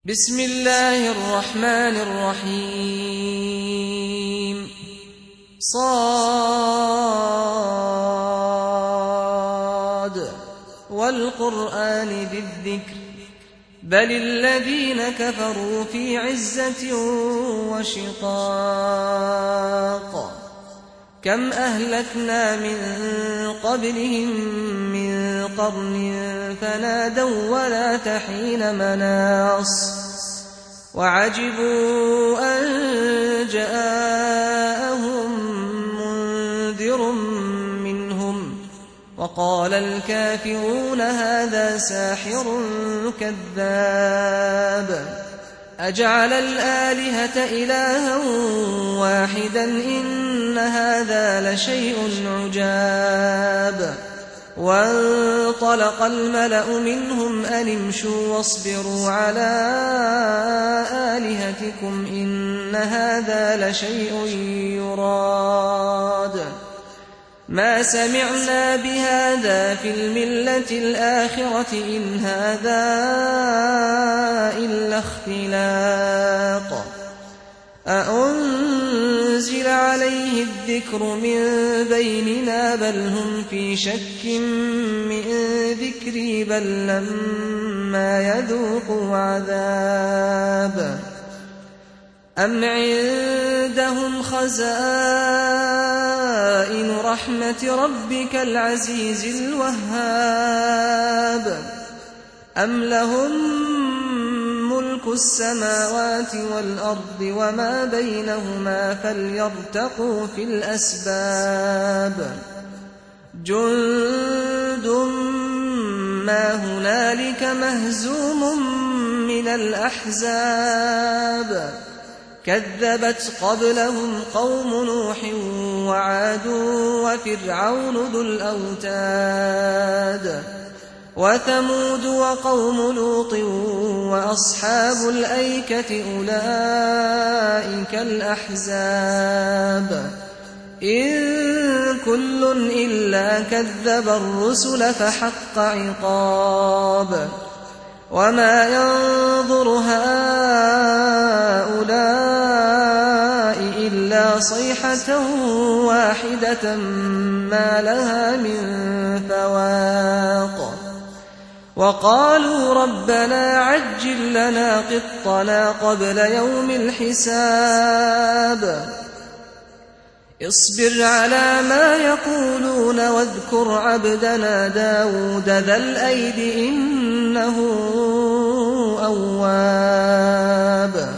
بسم الله الرحمن الرحيم صاد والقرآن ذي الذكر بل الذين كفروا في عزة وشقاق كم أهلكنا من قبلهم من قرن فنادوا ولا تحين مناص وعجبوا أن جاءهم منذر منهم وقال الكافرون هذا ساحر كذاب أجعل الآلهة إلها واحدا إن هذا لشيء عجاب وانطلق الملأ منهم أن امشوا واصبروا على آلهتكم إن هذا لشيء يراد ما سمعنا بهذا في الملة الآخرة إن هذا إلا اختلاق أأنزل عليه الذكر من بيننا بل هم في شك من ذكري بل لما يذوقوا عذاب أم عندهم خزائن رحمة ربك العزيز الوهاب أم لهم ملك السماوات والأرض وما بينهما فليرتقوا في الأسباب جند ما هنالك مهزوم من الأحزاب كذبت قبلهم قوم نوح وعاد وفرعون ذو الأوتاد وثمود وقوم لوط وأصحاب الأيكة أولئك الأحزاب إن كل إلا كذب الرسل فحق عقاب وما ينظر هؤلاء إلا صيحة واحدة ما لها من فواق وقالوا ربنا عجل لنا قطنا قبل يوم الحساب اصبر على ما يقولون واذكر عبدنا داود ذا الأيد إنه أواب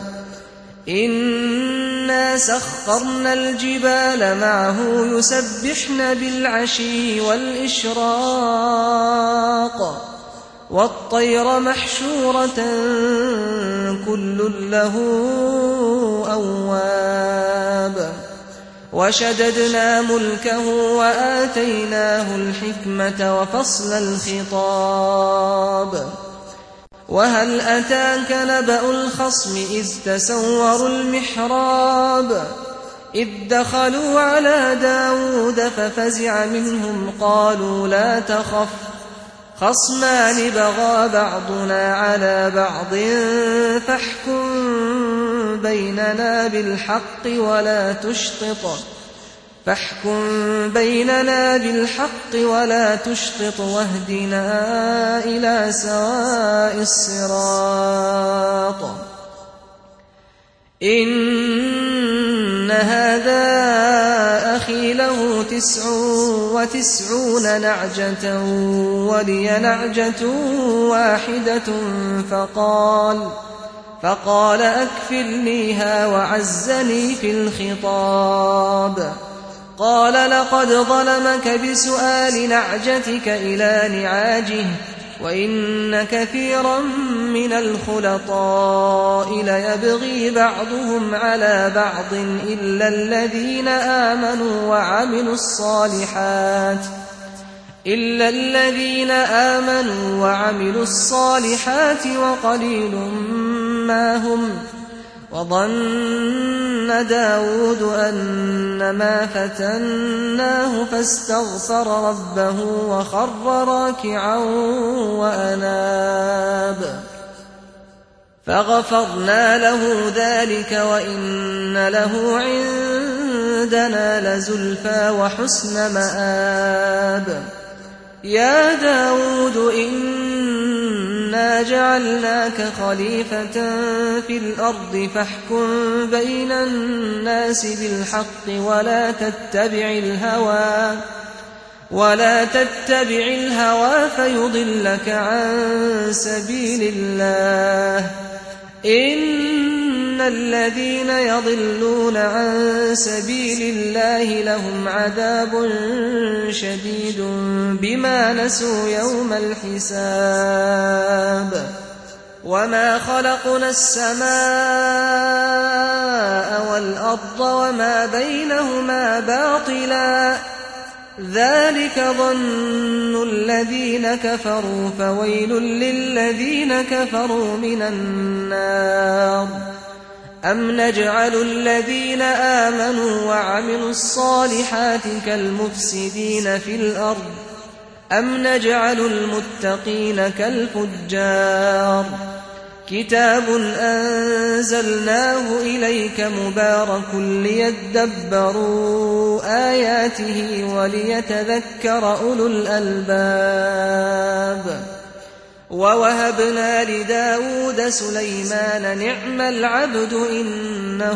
إنا سخرنا الجبال معه يسبحن بالعشي والإشراق والطير محشورة كل له أواب وشددنا ملكه وآتيناه الحكمة وفصل الخطاب وهل أتاك نبأ الخصم إذ تسوروا المحراب إذ دخلوا على داود ففزع منهم قالوا لا تخف خصمان بغى بعضنا على بعض فاحكم بيننا بالحق ولا تشطط واهدنا إلى سواء الصراط إن هذا أخي له 99 نعجة ولي نعجة واحدة فقال أكفلنيها وعزني في الخطاب قال لقد ظلمك بسؤال نعجتك إلى نعاجه وإن كثيرا من الخلطاء ليبغي بعضهم على بعض إلا الذين آمنوا وعملوا الصالحات وقليل ما هم وظن داود أنما فتناه فاستغفر ربه وخر راكعا وأناب فغفرنا له ذلك وإن له عندنا لزلفى وحسن مآب. يا داود إنا جعلناك خليفة في الأرض فاحكم بين الناس بالحق ولا تتبع الهوى فيضلك عن سبيل الله. إن الذين يضلون عن سبيل الله لهم عذاب شديد بما نسوا يوم الحساب. وما خلقنا السماء والأرض وما بينهما باطلا ذلك ظن الذين كفروا فويل للذين كفروا من النار. أم نجعل الذين آمنوا وعملوا الصالحات كالمفسدين في الأرض أم نجعل المتقين كالفجار. كتاب أنزلناه إليك مبارك ليدبروا آياته وليتذكر أولو الألباب. ووهبنا لداود سليمان نعم العبد إنه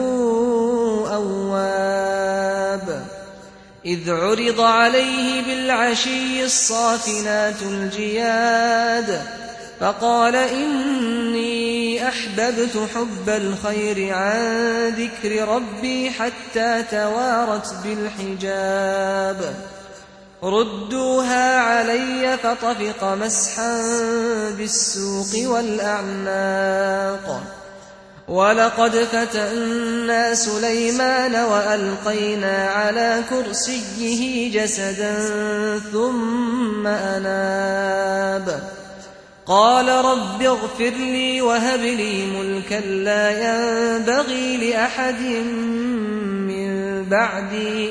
أواب. إذ عرض عليه بالعشي الصافنات الجياد فقال إني أحببت حب الخير عن ذكر ربي حتى توارت بالحجاب. ردوها علي فطفق مسحا بالسوق والأعناق. ولقد فتنا سليمان وألقينا على كرسيه جسدا ثم أناب. قال رب اغفر لي وهب لي ملكا لا ينبغي لأحد من بعدي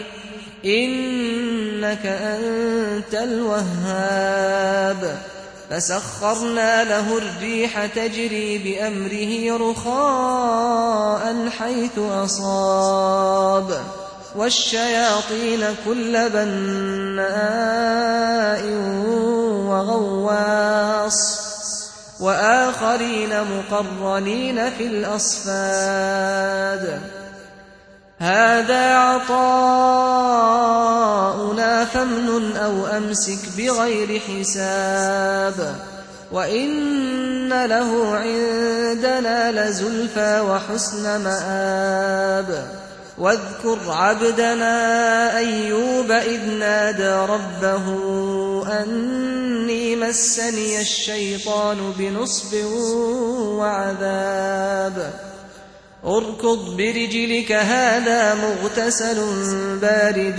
إنك أنت الوهاب. فسخرنا له الريح تجري بأمره رخاء حيث أصاب والشياطين كل بناء وغواص وآخرين مقرنين في الأصفاد. هذا عطاؤنا فامنن أو أمسك بغير حساب. وإن له عندنا لزلفى وحسن مآب. واذكر عبدنا أيوب إذ نادى ربه أني مسني الشيطان بنصب وعذاب. اركض برجلك هذا مغتسل بارد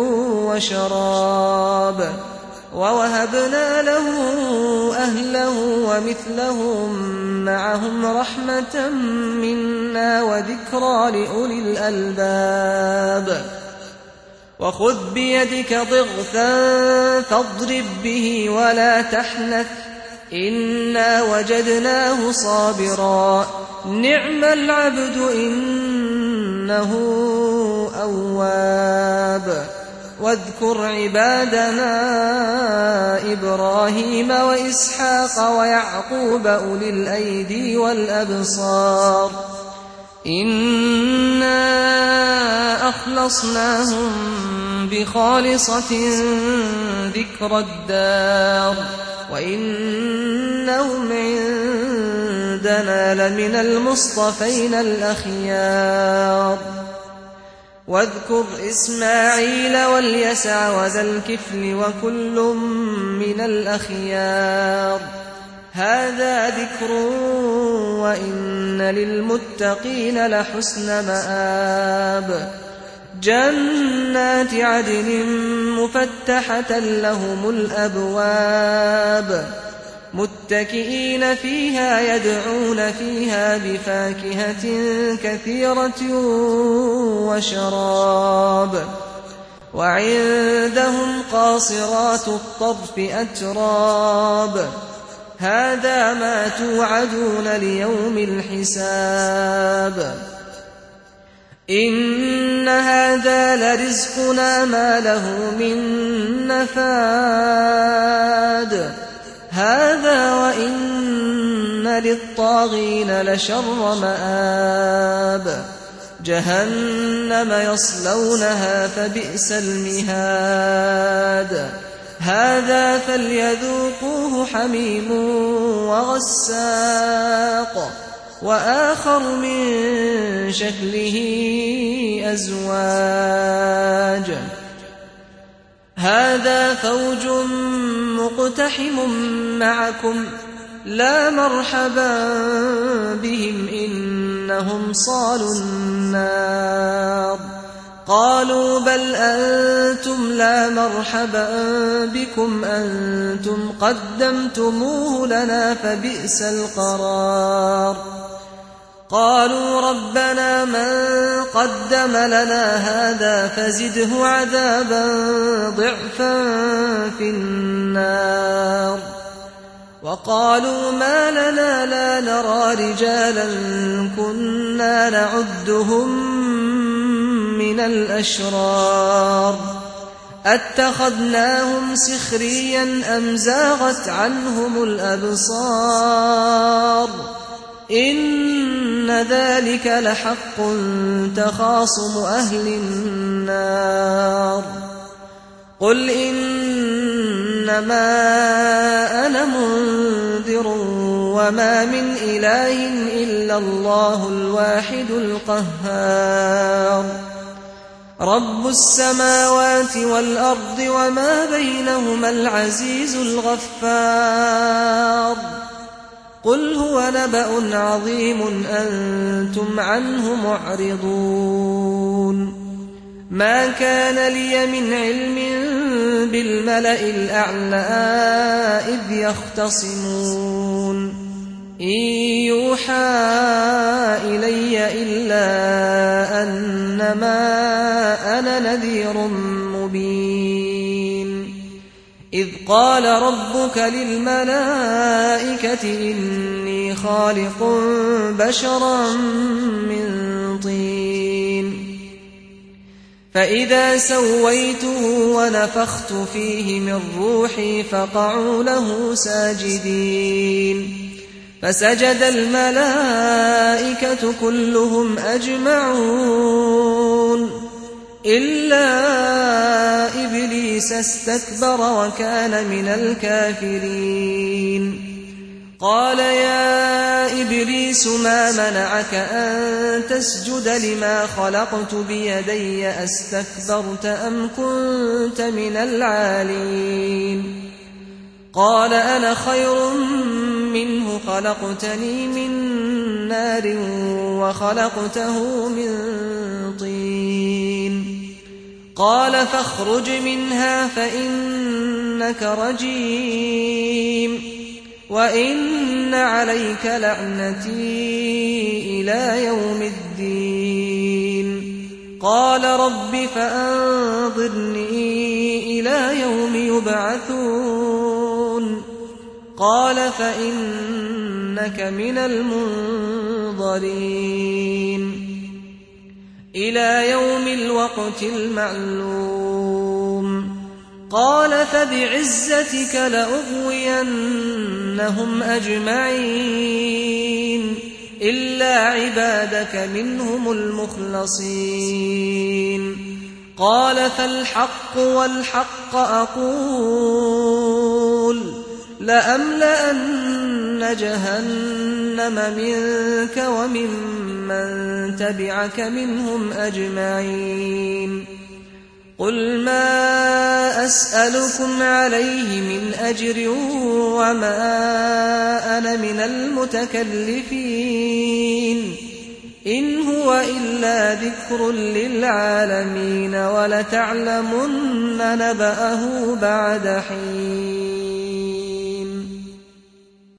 وشراب. ووهبنا له أهله ومثلهم معهم رحمة منا وذكرى لأولي الألباب. وخذ بيدك ضغثا فاضرب به ولا تحنث إنا وجدناه صابرا نعم العبد إنه أواب. واذكر عبادنا إبراهيم وإسحاق ويعقوب أولي الأيدي والأبصار إنا أخلصناهم بخالصة ذكر الدار وإنهم عندنا لمن المصطفين الأخيار. واذكر إسماعيل واليسع وذا الكفل وكل من الأخيار. هذا ذكر وإن للمتقين لحسن مآب. جنات عدن مفتحة لهم الأبواب متكئين فيها يدعون فيها بفاكهة كثيرة وشراب. وعندهم قاصرات الطرف أتراب هذا ما توعدون ليوم الحساب إن هذا لرزقنا ما له من نفاد هذا وإن للطاغين لشر مآب جهنم يصلونها فبئس المهاد هذا فليذوقوه حميم وغساق وآخر من شكله أزواج هذا فوج مقتحم معكم لا مرحبا بهم إنهم صالوا النار قالوا بل أنتم لا مرحبا بكم أنتم قدمتموه لنا فبئس القرار قالوا ربنا من قدم لنا هذا فزده عذابا ضعفا في النار وقالوا ما لنا لا نرى رجالا كنا نعدهم من الأشرار أتخذناهم سخريا أم زاغت عنهم الأبصار إن ذلك لحق تخاصم أهل النار قل إنما أنا منذر وما من إله إلا الله الواحد القهار رب السماوات والأرض وما بينهما العزيز الغفار قل هو نبأ عظيم أنتم عنه معرضون ما كان لي من علم بالملأ الأعلى إذ يختصمون إن يوحى إلي إلا أنما أنا نذير مبين إذ قال ربك للملائكة إني خالق بشرا من طين فإذا سويته ونفخت فيه من روحي فقعوا له ساجدين فسجد الملائكة كلهم أجمعون إلا إبليس استكبر وكان من الكافرين قال يا إبليس ما منعك أن تسجد لما خلقت بيدي أستكبرت أم كنت من العالين قال أنا خير منه خلقتني من نار وخلقته من طين قال فاخرج منها فإنك رجيم وإن عليك لعنتي إلى يوم الدين قال رب فأنظرني إلى يوم يبعثون قال فإنك من المنظرين إلى يوم الوقت المعلوم قال فبعزتك لأغوينهم أجمعين إلا عبادك منهم المخلصين قال فالحق والحق أقول لأملأن جهنم منك وممن تبعك منهم أجمعين قل ما أسألكم عليه من أجر وما أنا من المتكلفين إن هو إلا ذكر للعالمين ولتعلمن نبأه بعد حين